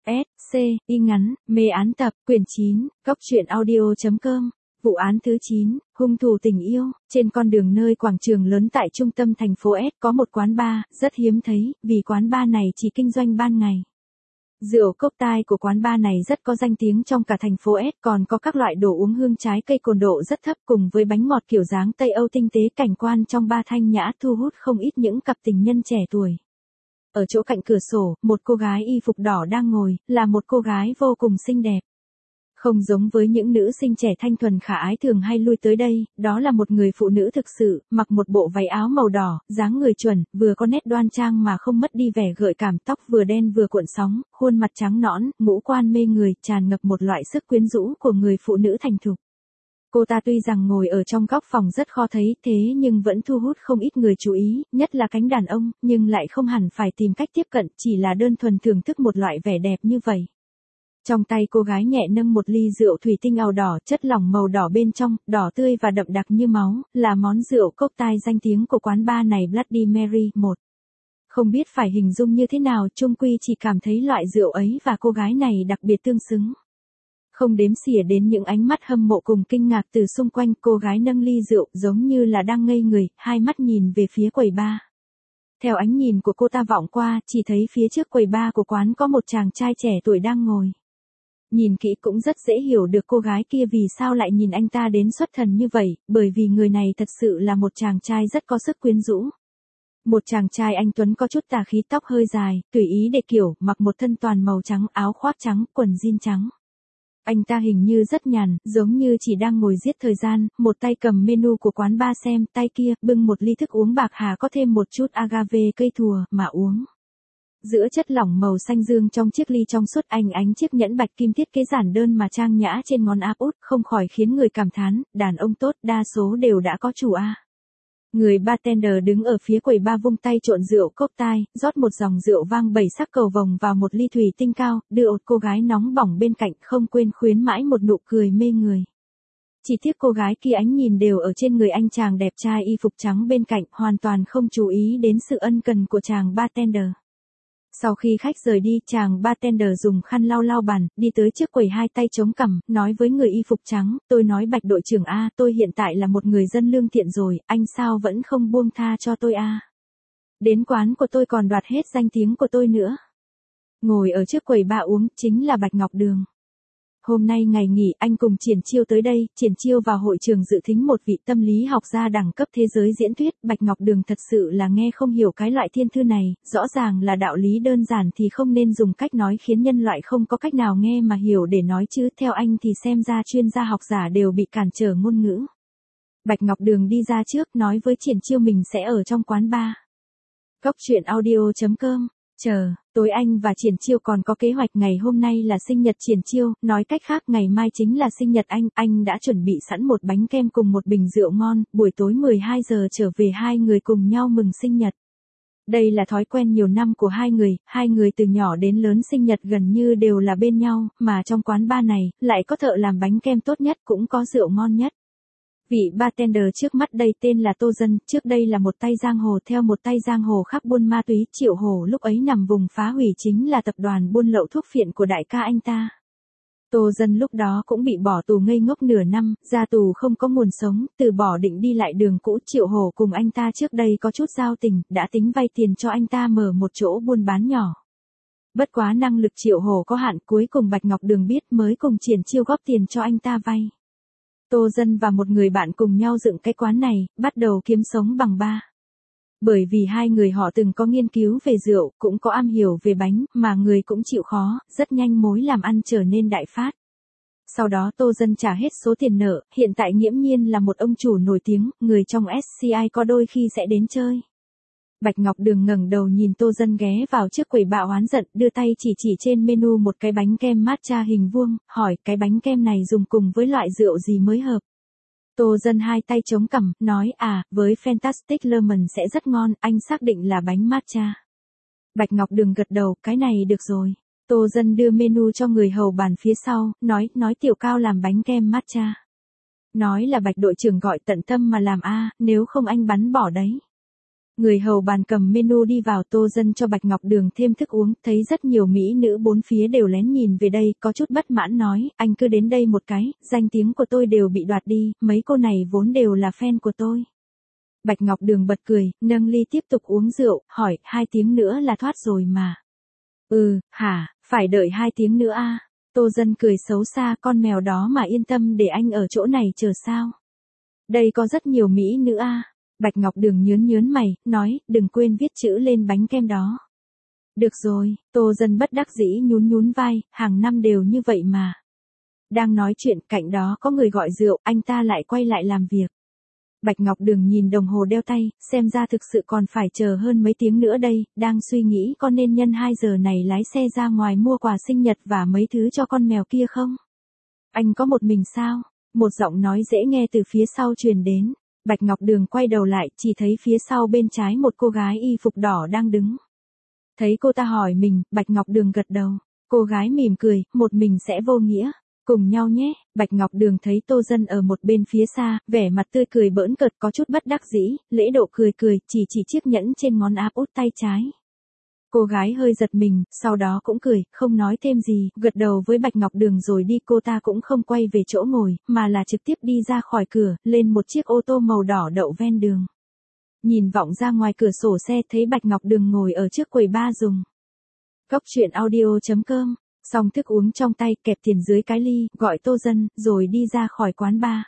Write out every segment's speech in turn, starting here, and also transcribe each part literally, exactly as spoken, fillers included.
S, C, y ngắn, mê án tập, quyển chín, góc truyện audio.com. Vụ án thứ chín, hung thủ tình yêu. Trên con đường nơi quảng trường lớn tại trung tâm thành phố S có một quán bar, rất hiếm thấy, vì quán bar này chỉ kinh doanh ban ngày. Rượu cốc tai của quán bar này rất có danh tiếng trong cả thành phố S, còn có các loại đồ uống hương trái cây cồn độ rất thấp cùng với bánh ngọt kiểu dáng Tây Âu tinh tế. Cảnh quan trong bar thanh nhã thu hút không ít những cặp tình nhân trẻ tuổi. Ở chỗ cạnh cửa sổ, một cô gái y phục đỏ đang ngồi, là một cô gái vô cùng xinh đẹp. Không giống với những nữ sinh trẻ thanh thuần khả ái thường hay lui tới đây, đó là một người phụ nữ thực sự, mặc một bộ váy áo màu đỏ, dáng người chuẩn, vừa có nét đoan trang mà không mất đi vẻ gợi cảm, tóc vừa đen vừa cuộn sóng, khuôn mặt trắng nõn, ngũ quan mê người, tràn ngập một loại sức quyến rũ của người phụ nữ thành thục. Cô ta tuy rằng ngồi ở trong góc phòng rất khó thấy, thế nhưng vẫn thu hút không ít người chú ý, nhất là cánh đàn ông, nhưng lại không hẳn phải tìm cách tiếp cận, chỉ là đơn thuần thưởng thức một loại vẻ đẹp như vậy. Trong tay cô gái nhẹ nâng một ly rượu thủy tinh ào đỏ, chất lỏng màu đỏ bên trong, đỏ tươi và đậm đặc như máu, là món rượu cốc tai danh tiếng của quán bar này Bloody Mary một. Không biết phải hình dung như thế nào, chung quy chỉ cảm thấy loại rượu ấy và cô gái này đặc biệt tương xứng. Không đếm xỉa đến những ánh mắt hâm mộ cùng kinh ngạc từ xung quanh, cô gái nâng ly rượu giống như là đang ngây người, hai mắt nhìn về phía quầy bar. Theo ánh nhìn của cô ta vọng qua, chỉ thấy phía trước quầy bar của quán có một chàng trai trẻ tuổi đang ngồi. Nhìn kỹ cũng rất dễ hiểu được cô gái kia vì sao lại nhìn anh ta đến xuất thần như vậy, bởi vì người này thật sự là một chàng trai rất có sức quyến rũ. Một chàng trai anh tuấn có chút tà khí, tóc hơi dài, tùy ý để kiểu, mặc một thân toàn màu trắng, áo khoác trắng, quần jean trắng. Anh ta hình như rất nhàn, giống như chỉ đang ngồi giết thời gian, một tay cầm menu của quán bar xem, tay kia bưng một ly thức uống bạc hà có thêm một chút agave cây thùa mà uống. Giữa chất lỏng màu xanh dương trong chiếc ly trong suốt ánh ánh chiếc nhẫn bạch kim thiết kế giản đơn mà trang nhã trên ngón áp út, không khỏi khiến người cảm thán, đàn ông tốt đa số đều đã có chủ a. Người bartender đứng ở phía quầy bar vung tay trộn rượu cốc tai, rót một dòng rượu vang bảy sắc cầu vồng vào một ly thủy tinh cao, đưa ột cô gái nóng bỏng bên cạnh, không quên khuyến mãi một nụ cười mê người. Chỉ tiếc cô gái kia ánh nhìn đều ở trên người anh chàng đẹp trai y phục trắng bên cạnh, hoàn toàn không chú ý đến sự ân cần của chàng bartender. Sau khi khách rời đi, chàng bartender dùng khăn lau lau bàn, đi tới trước quầy hai tay chống cằm, nói với người y phục trắng, tôi nói Bạch đội trưởng a, tôi hiện tại là một người dân lương thiện rồi, anh sao vẫn không buông tha cho tôi a? Đến quán của tôi còn đoạt hết danh tiếng của tôi nữa. Ngồi ở trước quầy bar uống, chính là Bạch Ngọc Đường. Hôm nay ngày nghỉ, anh cùng Triển Chiêu tới đây, Triển Chiêu vào hội trường dự thính một vị tâm lý học gia đẳng cấp thế giới diễn thuyết, Bạch Ngọc Đường thật sự là nghe không hiểu cái loại thiên thư này, rõ ràng là đạo lý đơn giản thì không nên dùng cách nói khiến nhân loại không có cách nào nghe mà hiểu để nói chứ, theo anh thì xem ra chuyên gia học giả đều bị cản trở ngôn ngữ. Bạch Ngọc Đường đi ra trước, nói với Triển Chiêu mình sẽ ở trong quán bar. Góc truyện audio.com. Chờ, tối anh và Triển Chiêu còn có kế hoạch, ngày hôm nay là sinh nhật Triển Chiêu, nói cách khác ngày mai chính là sinh nhật anh, anh đã chuẩn bị sẵn một bánh kem cùng một bình rượu ngon, buổi tối mười hai giờ trở về hai người cùng nhau mừng sinh nhật. Đây là thói quen nhiều năm của hai người, hai người từ nhỏ đến lớn sinh nhật gần như đều là bên nhau, mà trong quán bar này, lại có thợ làm bánh kem tốt nhất cũng có rượu ngon nhất. Vị bartender trước mắt đây tên là Tô Dân, trước đây là một tay giang hồ, theo một tay giang hồ khác buôn ma túy, Triệu Hổ lúc ấy nằm vùng phá hủy chính là tập đoàn buôn lậu thuốc phiện của đại ca anh ta. Tô Dân lúc đó cũng bị bỏ tù ngây ngốc nửa năm, ra tù không có nguồn sống, từ bỏ định đi lại đường cũ. Triệu Hổ cùng anh ta trước đây có chút giao tình, đã tính vay tiền cho anh ta mở một chỗ buôn bán nhỏ. Bất quá năng lực Triệu Hổ có hạn, cuối cùng Bạch Ngọc Đường biết mới cùng Triển Chiêu góp tiền cho anh ta vay. Tô Dân và một người bạn cùng nhau dựng cái quán này, bắt đầu kiếm sống bằng bar. Bởi vì hai người họ từng có nghiên cứu về rượu, cũng có am hiểu về bánh, mà người cũng chịu khó, rất nhanh mối làm ăn trở nên đại phát. Sau đó Tô Dân trả hết số tiền nợ, hiện tại nghiễm nhiên là một ông chủ nổi tiếng, người trong ét xê i có đôi khi sẽ đến chơi. Bạch Ngọc Đường ngẩng đầu nhìn Tô Dân ghé vào trước quầy bạo oán giận, đưa tay chỉ chỉ trên menu một cái bánh kem matcha hình vuông, hỏi cái bánh kem này dùng cùng với loại rượu gì mới hợp. Tô Dân hai tay chống cằm, nói à, với Fantastic Lemon sẽ rất ngon, anh xác định là bánh matcha. Bạch Ngọc Đường gật đầu, cái này được rồi. Tô Dân đưa menu cho người hầu bàn phía sau, nói, nói Tiểu Cao làm bánh kem matcha. Nói là Bạch đội trưởng gọi tận tâm mà làm a, nếu không anh bắn bỏ đấy. Người hầu bàn cầm menu đi vào, Tô Dân cho Bạch Ngọc Đường thêm thức uống, thấy rất nhiều mỹ nữ bốn phía đều lén nhìn về đây, có chút bất mãn nói, anh cứ đến đây một cái, danh tiếng của tôi đều bị đoạt đi, mấy cô này vốn đều là fan của tôi. Bạch Ngọc Đường bật cười, nâng ly tiếp tục uống rượu, hỏi, hai tiếng nữa là thoát rồi mà. Ừ, hả, phải đợi hai tiếng nữa à? Tô Dân cười xấu xa, con mèo đó mà yên tâm để anh ở chỗ này chờ sao? Đây có rất nhiều mỹ nữ à? Bạch Ngọc Đường nhớn nhớn mày, nói, đừng quên viết chữ lên bánh kem đó. Được rồi, Tô Dân bất đắc dĩ nhún nhún vai, hàng năm đều như vậy mà. Đang nói chuyện, cạnh đó có người gọi rượu, anh ta lại quay lại làm việc. Bạch Ngọc Đường nhìn đồng hồ đeo tay, xem ra thực sự còn phải chờ hơn mấy tiếng nữa đây, đang suy nghĩ có nên nhân hai giờ này lái xe ra ngoài mua quà sinh nhật và mấy thứ cho con mèo kia không? Anh có một mình sao? Một giọng nói dễ nghe từ phía sau truyền đến. Bạch Ngọc Đường quay đầu lại, chỉ thấy phía sau bên trái một cô gái y phục đỏ đang đứng. Thấy cô ta hỏi mình, Bạch Ngọc Đường gật đầu. Cô gái mỉm cười, một mình sẽ vô nghĩa. Cùng nhau nhé. Bạch Ngọc Đường thấy Tô Dân ở một bên phía xa, vẻ mặt tươi cười bỡn cợt, có chút bất đắc dĩ, lễ độ cười cười, chỉ chỉ chiếc nhẫn trên ngón áp út tay trái. Cô gái hơi giật mình, sau đó cũng cười, không nói thêm gì, gật đầu với Bạch Ngọc Đường rồi đi. Cô ta cũng không quay về chỗ ngồi, mà là trực tiếp đi ra khỏi cửa, lên một chiếc ô tô màu đỏ đậu ven đường. Nhìn vọng ra ngoài cửa sổ xe, thấy Bạch Ngọc Đường ngồi ở trước quầy bar dùng. Cốc truyện audio chấm com, xong thức uống trong tay, kẹp tiền dưới cái ly, gọi Tô Dân, rồi đi ra khỏi quán bar.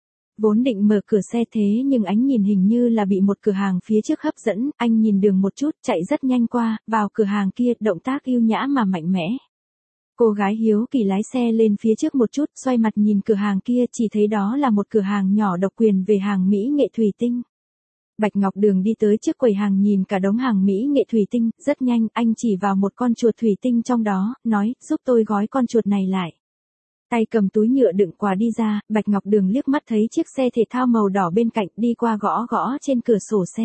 Vốn định mở cửa xe thế nhưng ánh nhìn hình như là bị một cửa hàng phía trước hấp dẫn, anh nhìn đường một chút, chạy rất nhanh qua, vào cửa hàng kia, động tác yêu nhã mà mạnh mẽ. Cô gái hiếu kỳ lái xe lên phía trước một chút, xoay mặt nhìn cửa hàng kia, chỉ thấy đó là một cửa hàng nhỏ độc quyền về hàng mỹ nghệ thủy tinh. Bạch Ngọc Đường đi tới trước quầy hàng nhìn cả đống hàng mỹ nghệ thủy tinh, rất nhanh, anh chỉ vào một con chuột thủy tinh trong đó, nói, giúp tôi gói con chuột này lại. Tay cầm túi nhựa đựng quà đi ra, Bạch Ngọc Đường liếc mắt thấy chiếc xe thể thao màu đỏ bên cạnh, đi qua gõ gõ trên cửa sổ xe.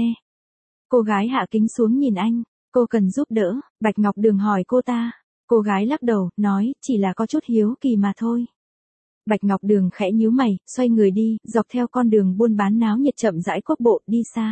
Cô gái hạ kính xuống nhìn anh, cô cần giúp đỡ, Bạch Ngọc Đường hỏi cô ta. Cô gái lắc đầu, nói, chỉ là có chút hiếu kỳ mà thôi. Bạch Ngọc Đường khẽ nhíu mày, xoay người đi, dọc theo con đường buôn bán náo nhiệt chậm rãi quốc bộ, đi xa.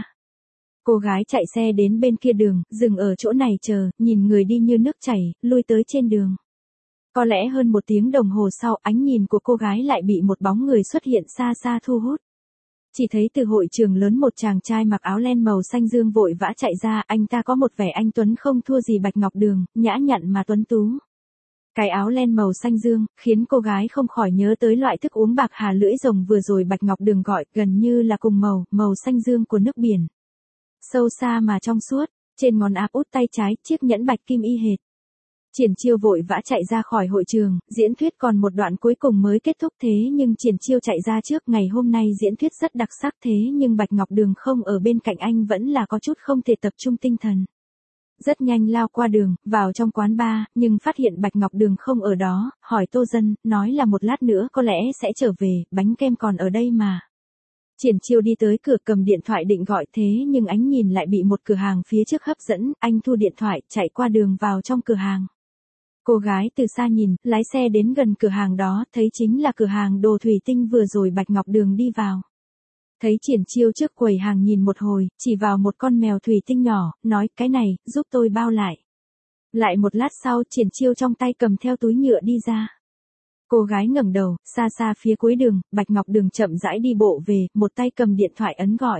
Cô gái chạy xe đến bên kia đường, dừng ở chỗ này chờ, nhìn người đi như nước chảy, lui tới trên đường. Có lẽ hơn một tiếng đồng hồ sau, ánh nhìn của cô gái lại bị một bóng người xuất hiện xa xa thu hút. Chỉ thấy từ hội trường lớn một chàng trai mặc áo len màu xanh dương vội vã chạy ra, anh ta có một vẻ anh tuấn không thua gì Bạch Ngọc Đường, nhã nhặn mà tuấn tú. Cái áo len màu xanh dương, khiến cô gái không khỏi nhớ tới loại thức uống bạc hà lưỡi rồng vừa rồi Bạch Ngọc Đường gọi, gần như là cùng màu, màu xanh dương của nước biển. Sâu xa mà trong suốt, trên ngón áp út tay trái, chiếc nhẫn bạch kim y hệt. Triển Chiêu vội vã chạy ra khỏi hội trường, diễn thuyết còn một đoạn cuối cùng mới kết thúc thế nhưng Triển Chiêu chạy ra trước, ngày hôm nay diễn thuyết rất đặc sắc thế nhưng Bạch Ngọc Đường không ở bên cạnh anh vẫn là có chút không thể tập trung tinh thần. Rất nhanh lao qua đường, vào trong quán bar, nhưng phát hiện Bạch Ngọc Đường không ở đó, hỏi Tô Dân, nói là một lát nữa có lẽ sẽ trở về, bánh kem còn ở đây mà. Triển Chiêu đi tới cửa cầm điện thoại định gọi thế nhưng ánh nhìn lại bị một cửa hàng phía trước hấp dẫn, anh thu điện thoại, chạy qua đường vào trong cửa hàng. Cô gái từ xa nhìn, lái xe đến gần cửa hàng đó, thấy chính là cửa hàng đồ thủy tinh vừa rồi Bạch Ngọc Đường đi vào. Thấy Triển Chiêu trước quầy hàng nhìn một hồi, chỉ vào một con mèo thủy tinh nhỏ, nói, cái này, giúp tôi bao lại. Lại một lát sau, Triển Chiêu trong tay cầm theo túi nhựa đi ra. Cô gái ngẩng đầu, xa xa phía cuối đường, Bạch Ngọc Đường chậm rãi đi bộ về, một tay cầm điện thoại ấn gọi.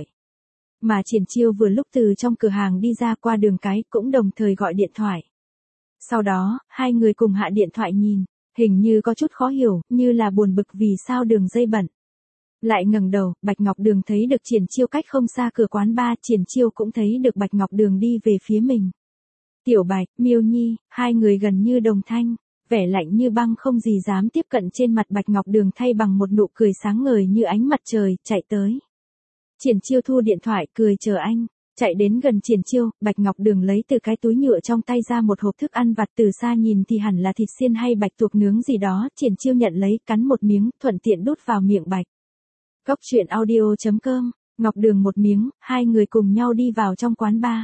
Mà Triển Chiêu vừa lúc từ trong cửa hàng đi ra qua đường cái, cũng đồng thời gọi điện thoại. Sau đó, hai người cùng hạ điện thoại nhìn, hình như có chút khó hiểu, như là buồn bực vì sao đường dây bận. Lại ngẩng đầu, Bạch Ngọc Đường thấy được Triển Chiêu cách không xa cửa quán bar, Triển Chiêu cũng thấy được Bạch Ngọc Đường đi về phía mình. Tiểu Bạch, Miêu Nhi, hai người gần như đồng thanh, vẻ lạnh như băng không gì dám tiếp cận trên mặt Bạch Ngọc Đường thay bằng một nụ cười sáng ngời như ánh mặt trời, chạy tới. Triển Chiêu thu điện thoại, cười chờ anh. Chạy đến gần Triển Chiêu, Bạch Ngọc Đường lấy từ cái túi nhựa trong tay ra một hộp thức ăn vặt, từ xa nhìn thì hẳn là thịt xiên hay bạch tuộc nướng gì đó, Triển Chiêu nhận lấy, cắn một miếng, thuận tiện đút vào miệng Bạch. Cốc truyện audio chấm com, Ngọc Đường một miếng, hai người cùng nhau đi vào trong quán bar.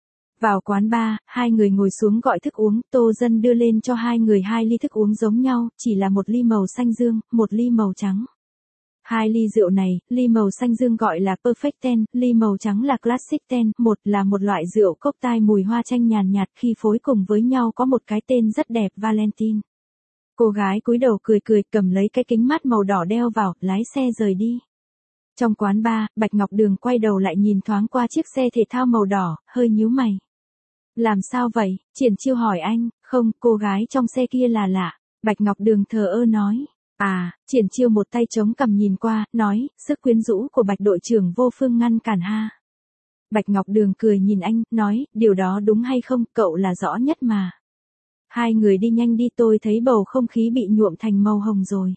Vào quán bar, hai người ngồi xuống gọi thức uống, Tô Dân đưa lên cho hai người hai ly thức uống giống nhau, chỉ là một ly màu xanh dương, một ly màu trắng. Hai ly rượu này, ly màu xanh dương gọi là Perfect Ten, ly màu trắng là Classic Ten, một là một loại rượu cocktail mùi hoa chanh nhàn nhạt khi phối cùng với nhau có một cái tên rất đẹp Valentine. Cô gái cúi đầu cười cười cầm lấy cái kính mát màu đỏ đeo vào, lái xe rời đi. Trong quán bar, Bạch Ngọc Đường quay đầu lại nhìn thoáng qua chiếc xe thể thao màu đỏ, hơi nhíu mày. Làm sao vậy? Triển Chiêu hỏi anh, không, cô gái trong xe kia là lạ. Bạch Ngọc Đường thờ ơ nói. À, Triển Chiêu một tay chống cằm nhìn qua, nói, sức quyến rũ của Bạch đội trưởng vô phương ngăn cản ha. Bạch Ngọc Đường cười nhìn anh, nói, điều đó đúng hay không, cậu là rõ nhất mà. Hai người đi nhanh đi, tôi thấy bầu không khí bị nhuộm thành màu hồng rồi.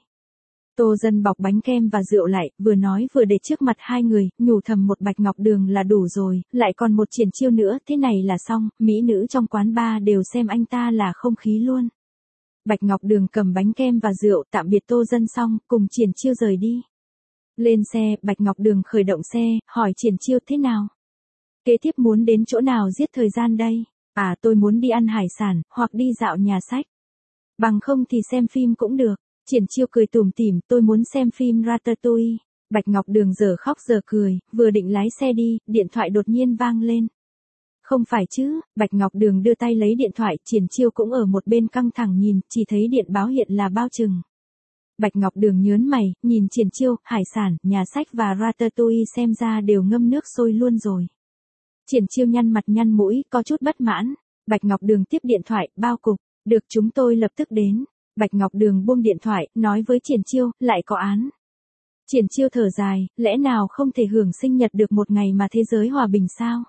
Tô Dân bọc bánh kem và rượu lại, vừa nói vừa để trước mặt hai người, nhủ thầm một Bạch Ngọc Đường là đủ rồi, lại còn một Triển Chiêu nữa, thế này là xong, mỹ nữ trong quán bar đều xem anh ta là không khí luôn. Bạch Ngọc Đường cầm bánh kem và rượu, tạm biệt Tô Dân xong, cùng Triển Chiêu rời đi. Lên xe, Bạch Ngọc Đường khởi động xe, hỏi Triển Chiêu thế nào? Kế tiếp muốn đến chỗ nào giết thời gian đây? À, tôi muốn đi ăn hải sản, hoặc đi dạo nhà sách. Bằng không thì xem phim cũng được. Triển Chiêu cười tủm tỉm, tôi muốn xem phim Ratatouille. Bạch Ngọc Đường giờ khóc giờ cười, vừa định lái xe đi, điện thoại đột nhiên vang lên. Không phải chứ, Bạch Ngọc Đường đưa tay lấy điện thoại, Triển Chiêu cũng ở một bên căng thẳng nhìn, chỉ thấy điện báo hiện là bao chừng. Bạch Ngọc Đường nhớn mày, nhìn Triển Chiêu, hải sản, nhà sách và Ratatouille xem ra đều ngâm nước sôi luôn rồi. Triển Chiêu nhăn mặt nhăn mũi, có chút bất mãn. Bạch Ngọc Đường tiếp điện thoại, bao cục, được chúng tôi lập tức đến. Bạch Ngọc Đường buông điện thoại, nói với Triển Chiêu, lại có án. Triển Chiêu thở dài, lẽ nào không thể hưởng sinh nhật được một ngày mà thế giới hòa bình sao?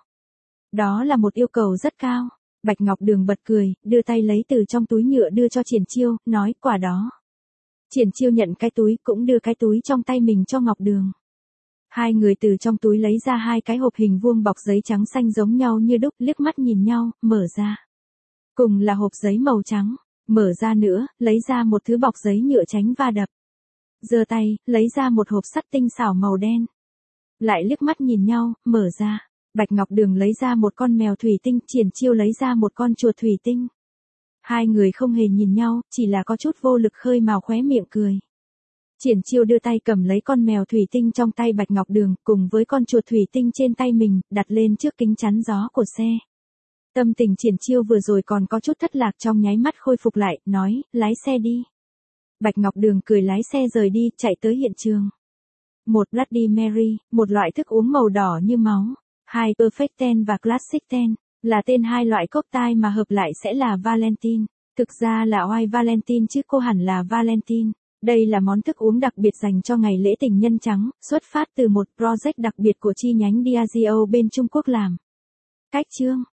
Đó là một yêu cầu rất cao. Bạch Ngọc Đường bật cười, đưa tay lấy từ trong túi nhựa đưa cho Triển Chiêu, nói quả đó. Triển Chiêu nhận cái túi, cũng đưa cái túi trong tay mình cho Ngọc Đường. Hai người từ trong túi lấy ra hai cái hộp hình vuông bọc giấy trắng xanh giống nhau như đúc, liếc mắt nhìn nhau, mở ra. Cùng là hộp giấy màu trắng, mở ra nữa, lấy ra một thứ bọc giấy nhựa tránh va đập. Giơ tay, lấy ra một hộp sắt tinh xảo màu đen. Lại liếc mắt nhìn nhau, mở ra. Bạch Ngọc Đường lấy ra một con mèo thủy tinh, Triển Chiêu lấy ra một con chuột thủy tinh. Hai người không hề nhìn nhau, chỉ là có chút vô lực khơi mào khóe miệng cười. Triển Chiêu đưa tay cầm lấy con mèo thủy tinh trong tay Bạch Ngọc Đường, cùng với con chuột thủy tinh trên tay mình, đặt lên trước kính chắn gió của xe. Tâm tình Triển Chiêu vừa rồi còn có chút thất lạc trong nháy mắt khôi phục lại, nói, lái xe đi. Bạch Ngọc Đường cười lái xe rời đi, chạy tới hiện trường. Một Bloody Mary, một loại thức uống màu đỏ như máu. Hai Perfect Ten và Classic Ten, là tên hai loại cocktail mà hợp lại sẽ là Valentine. Thực ra là White Valentine chứ cô hẳn là Valentine. Đây là món thức uống đặc biệt dành cho ngày lễ tình nhân trắng, xuất phát từ một project đặc biệt của chi nhánh Diageo bên Trung Quốc làm. Cách chương